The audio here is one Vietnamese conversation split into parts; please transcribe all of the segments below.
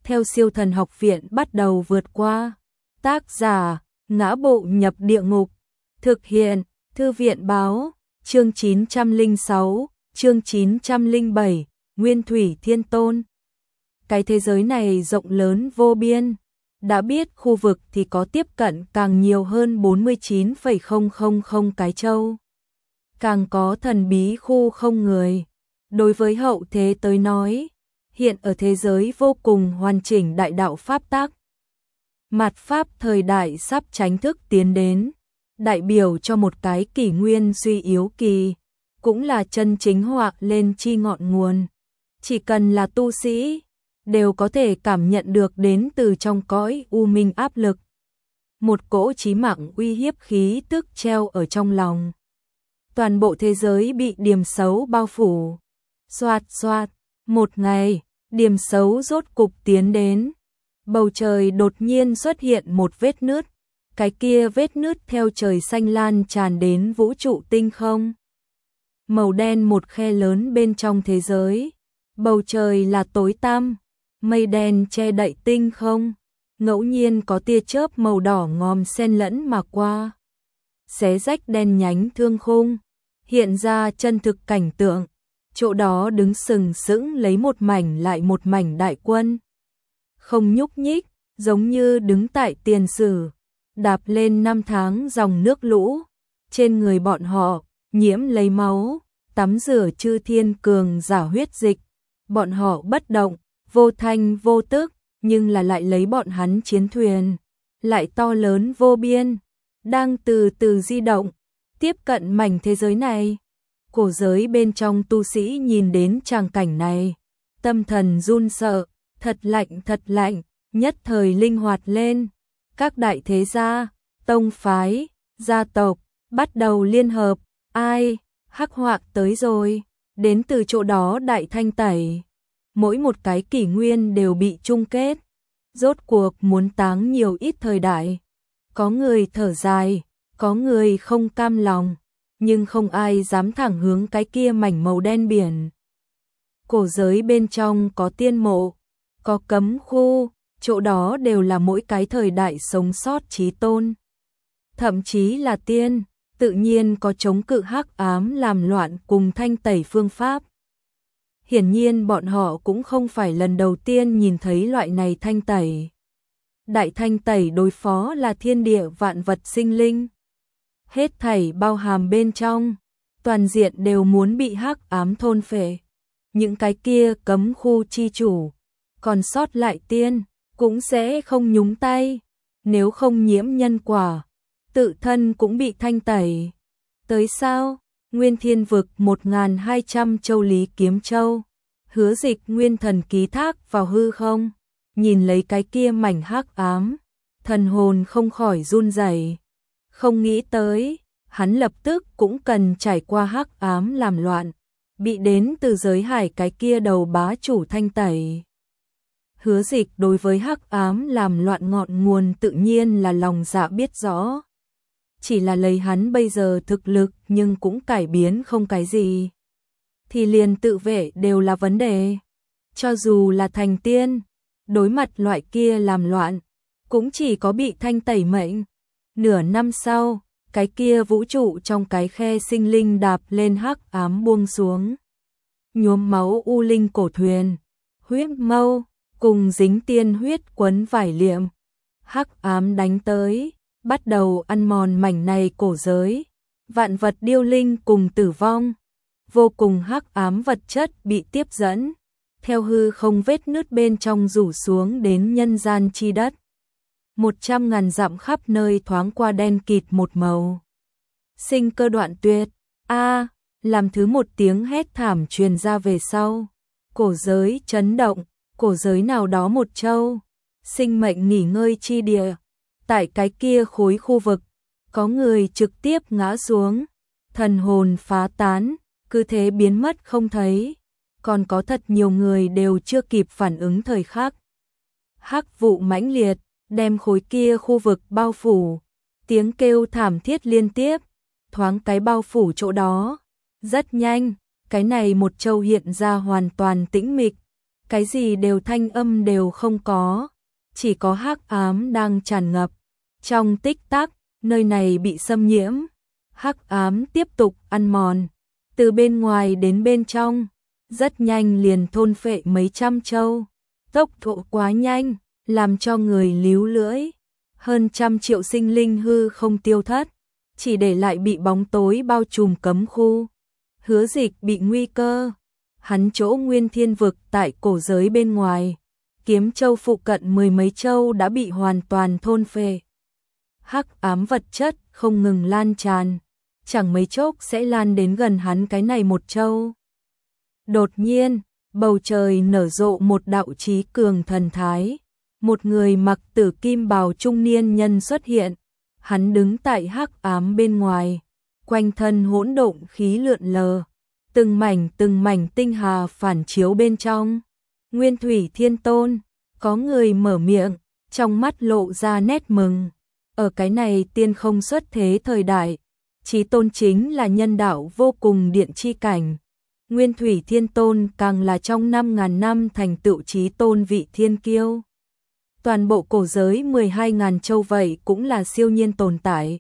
theo Siêu Thần Học Viện bắt đầu vượt qua. Tác giả: Ngã Bộ Nhập Địa Ngục. Thực hiện: Thư viện báo. Chương 906, chương 907, Nguyên Thủy Thiên Tôn. Cái thế giới này rộng lớn vô biên. Đã biết khu vực thì có tiếp cận càng nhiều hơn 49,000 cái châu. Càng có thần bí khu không người. Đối với hậu thế tới nói, hiện ở thế giới vô cùng hoàn chỉnh đại đạo pháp tắc. Mạt pháp thời đại sắp chính thức tiến đến, đại biểu cho một cái kỷ nguyên suy yếu kỳ, cũng là chân chính họa lên chi ngọn nguồn. Chỉ cần là tu sĩ, đều có thể cảm nhận được đến từ trong cõi u minh áp lực. Một cỗ chí mạng uy hiếp khí tức treo ở trong lòng. Toàn bộ thế giới bị điểm xấu bao phủ. Xoạt xoạt, một ngày, điểm xấu rốt cục tiến đến. Bầu trời đột nhiên xuất hiện một vết nứt. Cái kia vết nứt theo trời xanh lan tràn đến vũ trụ tinh không. Màu đen một khe lớn bên trong thế giới. Bầu trời là tối tăm, mây đen che đậy tinh không. Ngẫu nhiên có tia chớp màu đỏ ngòm xen lẫn mà qua. Xé rách đen nhánh thương khung, hiện ra chân thực cảnh tượng. Chỗ đó đứng sừng sững lấy một mảnh lại một mảnh đại quân. Không nhúc nhích, giống như đứng tại tiền sử. Đạp lên năm tháng dòng nước lũ. Trên người bọn họ, nhiễm lấy máu, tắm rửa chư thiên cường giả huyết dịch. Bọn họ bất động, vô thanh vô tức, nhưng là lại lấy bọn hắn chiến thuyền. Lại to lớn vô biên, đang từ từ di động, tiếp cận mảnh thế giới này. Cổ giới bên trong tu sĩ nhìn đến tràng cảnh này, tâm thần run sợ, thật lạnh, nhất thời linh hoạt lên. Các đại thế gia, tông phái, gia tộc, bắt đầu liên hợp, ai, hắc họa tới rồi, đến từ chỗ đó đại thanh tẩy. Mỗi một cái kỷ nguyên đều bị chung kết, rốt cuộc muốn táng nhiều ít thời đại. Có người thở dài, có người không cam lòng, nhưng không ai dám thẳng hướng cái kia mảnh màu đen biển. Cổ giới bên trong có tiên mộ, có cấm khu, chỗ đó đều là mỗi cái thời đại sống sót chí tôn. Thậm chí là tiên, tự nhiên có chống cự hắc ám làm loạn cùng thanh tẩy phương pháp. Hiển nhiên bọn họ cũng không phải lần đầu tiên nhìn thấy loại này thanh tẩy. Đại thanh tẩy đối phó là thiên địa vạn vật sinh linh. Hết thảy bao hàm bên trong, toàn diện đều muốn bị hắc ám thôn phệ. Những cái kia cấm khu chi chủ, còn sót lại tiên, cũng sẽ không nhúng tay. Nếu không nhiễm nhân quả, tự thân cũng bị thanh tẩy. Tới sao? Nguyên Thiên Vực 1200 châu Lý Kiếm Châu. Hứa Dịch nguyên thần ký thác vào hư không, nhìn lấy cái kia mảnh hắc ám, thần hồn không khỏi run rẩy. Không nghĩ tới, hắn lập tức cũng cần trải qua hắc ám làm loạn, bị đến từ giới hải cái kia đầu bá chủ thanh tẩy. Hứa Dịch đối với hắc ám làm loạn ngọn nguồn tự nhiên là lòng dạ biết rõ. Chỉ là lấy hắn bây giờ thực lực nhưng cũng cải biến không cái gì. Thì liền tự vệ đều là vấn đề. Cho dù là thành tiên, đối mặt loại kia làm loạn, cũng chỉ có bị thanh tẩy mệnh. Nửa năm sau, cái kia vũ trụ trong cái khe sinh linh đạp lên hắc ám buông xuống. Nhuốm máu u linh cổ thuyền, huyết mâu, cùng dính tiên huyết quấn vải liệm. Hắc ám đánh tới, bắt đầu ăn mòn mảnh này cổ giới. Vạn vật điêu linh cùng tử vong. Vô cùng hắc ám vật chất bị tiếp dẫn, theo hư không vết nứt bên trong rủ xuống đến nhân gian chi đất. 100.000 dặm khắp nơi thoáng qua đen kịt một màu. Sinh cơ đoạn tuyệt, làm thứ một tiếng hét thảm truyền ra về sau. Cổ giới chấn động, cổ giới nào đó một châu, sinh mệnh nghỉ ngơi chi địa. Tại cái kia khối khu vực, có người trực tiếp ngã xuống, thần hồn phá tán, cứ thế biến mất không thấy. Còn có thật nhiều người đều chưa kịp phản ứng thời khắc. Hắc vụ mãnh liệt, đem khối kia khu vực bao phủ, tiếng kêu thảm thiết liên tiếp, thoáng cái bao phủ chỗ đó. Rất nhanh, cái này một châu hiện ra hoàn toàn tĩnh mịch, cái gì đều thanh âm đều không có, chỉ có hắc ám đang tràn ngập. Trong tích tắc, nơi này bị xâm nhiễm, hắc ám tiếp tục ăn mòn, từ bên ngoài đến bên trong, rất nhanh liền thôn phệ mấy trăm châu. Tốc độ quá nhanh, làm cho người líu lưỡi. Hơn 100 triệu sinh linh hư không tiêu thất, chỉ để lại bị bóng tối bao trùm cấm khu. Hứa Dịch bị nguy cơ, hắn chỗ Nguyên Thiên vực tại cổ giới bên ngoài, Kiếm Châu phụ cận 10 mấy châu đã bị hoàn toàn thôn phệ. Hắc ám vật chất không ngừng lan tràn, chẳng mấy chốc sẽ lan đến gần hắn cái này một châu. Đột nhiên, bầu trời nở rộ một đạo chí cường thần thái, một người mặc tử kim bào trung niên nhân xuất hiện, hắn đứng tại hắc ám bên ngoài, quanh thân hỗn độn khí lượn lờ, từng mảnh tinh hà phản chiếu bên trong. Nguyên Thủy Thiên Tôn, có người mở miệng, trong mắt lộ ra nét mừng. Ở cái này tiên không xuất thế thời đại, Chí Tôn chính là nhân đạo vô cùng điện chi cảnh. Nguyên Thủy Thiên Tôn càng là trong 5.000 năm thành tựu Chí Tôn vị thiên kiêu. Toàn bộ cổ giới 12.000 châu vậy cũng là siêu nhiên tồn tại.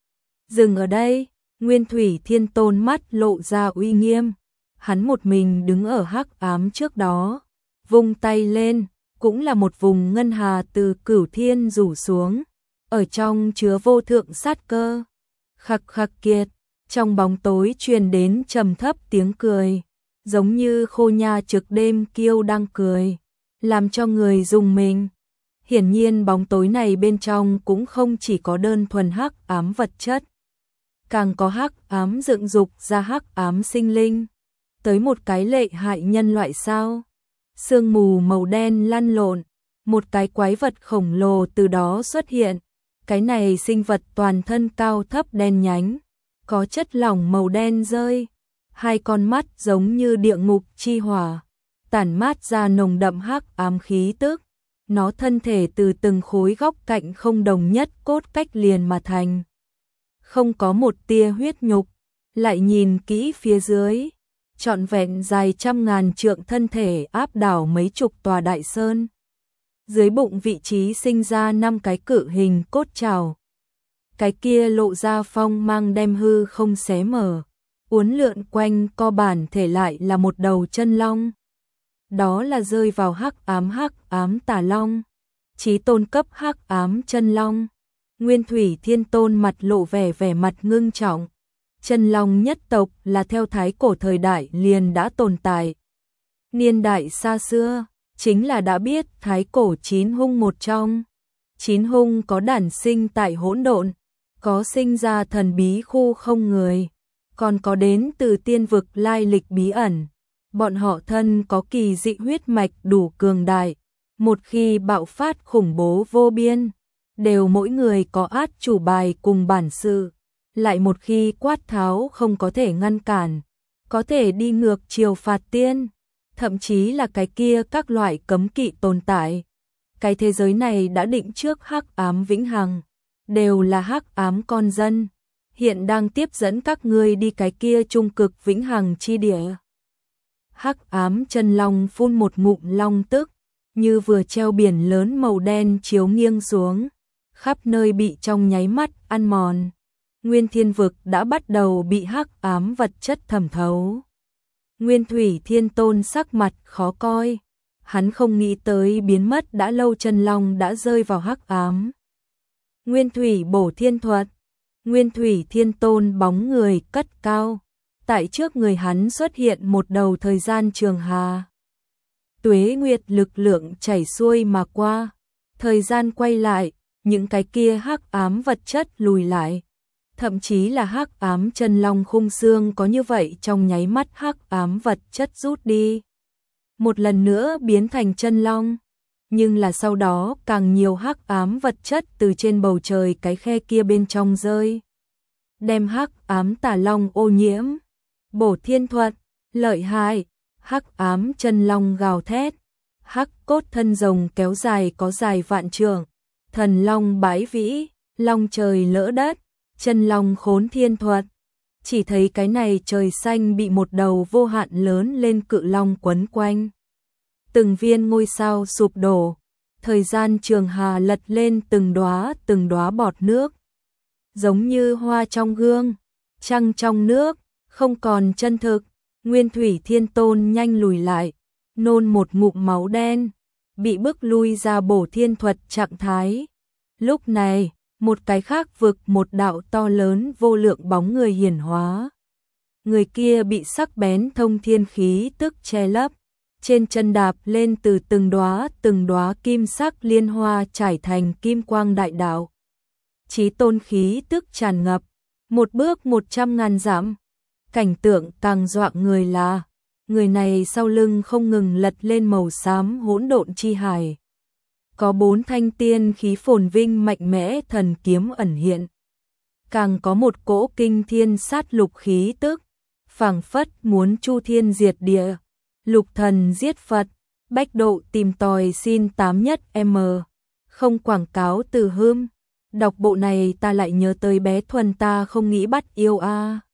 Dừng ở đây, Nguyên Thủy Thiên Tôn mắt lộ ra uy nghiêm. Hắn một mình đứng ở hắc ám trước đó, vung tay lên, cũng là một vùng ngân hà từ cửu thiên rủ xuống, ở trong chứa vô thượng sát cơ. Khặc khặc kiệt, trong bóng tối truyền đến trầm thấp tiếng cười, giống như Khô Nha trực đêm kiêu đang cười, làm cho người rùng mình. Hiển nhiên bóng tối này bên trong cũng không chỉ có đơn thuần hắc ám vật chất, càng có hắc ám dựng dục ra hắc ám sinh linh, tới một cái lệ hại nhân loại sao? Sương mù màu đen lăn lộn, một cái quái vật khổng lồ từ đó xuất hiện. Cái này sinh vật toàn thân cao thấp đen nhánh, có chất lỏng màu đen rơi, hai con mắt giống như địa ngục chi hỏa, tản mát ra nồng đậm hắc ám khí tức. Nó thân thể từ từng khối góc cạnh không đồng nhất cốt cách liền mà thành, không có một tia huyết nhục. Lại nhìn kỹ phía dưới, trọn vẹn dài 100.000 trượng thân thể áp đảo mấy chục tòa đại sơn. Dưới bụng vị trí sinh ra 5 cái cự hình cốt trảo. Cái kia lộ ra phong mang đem hư không xé mở, uốn lượn quanh co bản thể lại là một đầu chân long. Đó là rơi vào hắc ám tà long, Chí Tôn cấp hắc ám chân long. Nguyên Thủy Thiên Tôn mặt lộ vẻ mặt ngưng trọng. Chân long nhất tộc là theo thái cổ thời đại liền đã tồn tại. Niên đại xa xưa, chính là đã biết thái cổ 9 hung một trong. 9 hung có đản sinh tại hỗn độn, có sinh ra thần bí khu không người, còn có đến từ tiên vực lai lịch bí ẩn. Bọn họ thân có kỳ dị huyết mạch đủ cường đại, một khi bạo phát khủng bố vô biên, đều mỗi người có át chủ bài cùng bản sự, lại một khi quát tháo không có thể ngăn cản, có thể đi ngược chiều phạt tiên, thậm chí là cái kia các loại cấm kỵ tồn tại. Cái thế giới này đã định trước hắc ám vĩnh hằng, đều là hắc ám con dân, hiện đang tiếp dẫn các ngươi đi cái kia trung cực vĩnh hằng chi địa. Hắc ám chân long phun một ngụm long tức, như vừa treo biển lớn màu đen chiếu nghiêng xuống, khắp nơi bị trong nháy mắt ăn mòn. Nguyên Thiên vực đã bắt đầu bị hắc ám vật chất thẩm thấu. Nguyên Thủy Thiên Tôn sắc mặt khó coi, hắn không nghĩ tới biến mất đã lâu chân long đã rơi vào hắc ám. Nguyên Thủy bổ thiên thuật, Nguyên Thủy Thiên Tôn bóng người cất cao, tại trước người hắn xuất hiện một đầu thời gian trường hà. Tuế nguyệt lực lượng chảy xuôi mà qua, thời gian quay lại, những cái kia hắc ám vật chất lùi lại. Thậm chí là hắc ám chân long khung xương có như vậy trong nháy mắt hắc ám vật chất rút đi. Một lần nữa biến thành chân long, nhưng là sau đó càng nhiều hắc ám vật chất từ trên bầu trời cái khe kia bên trong rơi, đem hắc ám tà long ô nhiễm. Bổ thiên thuật, lợi hại, hắc ám chân long gào thét, hắc cốt thân rồng kéo dài có dài vạn trượng, thần long bái vĩ, long trời lỡ đất, chân long khốn thiên thuật. Chỉ thấy cái này trời xanh bị một đầu vô hạn lớn lên cự long quấn quanh. từng viên ngôi sao sụp đổ, thời gian trường hà lật lên từng đóa bọt nước. Giống như hoa trong gương, trăng trong nước, không còn chân thực, Nguyên Thủy Thiên Tôn nhanh lùi lại, nôn một ngụm máu đen, bị bức lui ra bổ thiên thuật trạng thái. Lúc này, một cái khác vực một đạo to lớn vô lượng bóng người hiển hóa. Người kia bị sắc bén thông thiên khí tức che lấp, trên chân đạp lên từ từng đóa kim sắc liên hoa trải thành kim quang đại đạo. Chí tôn khí tức tràn ngập, một bước 100.000 dặm. Cảnh tượng càng dọa người là, người này sau lưng không ngừng lật lên màu xám hỗn độn chi hải. Có 4 thanh tiên khí phồn vinh mạnh mẽ thần kiếm ẩn hiện. Càng có một cỗ kinh thiên sát lục khí tức, phảng phất muốn chu thiên diệt địa, lục thần giết Phật, bách độ tìm tòi xin 8 nhất M. Không quảng cáo từ hươm. Đọc bộ này ta lại nhớ tới bé Thuần ta không nghĩ bắt yêu a.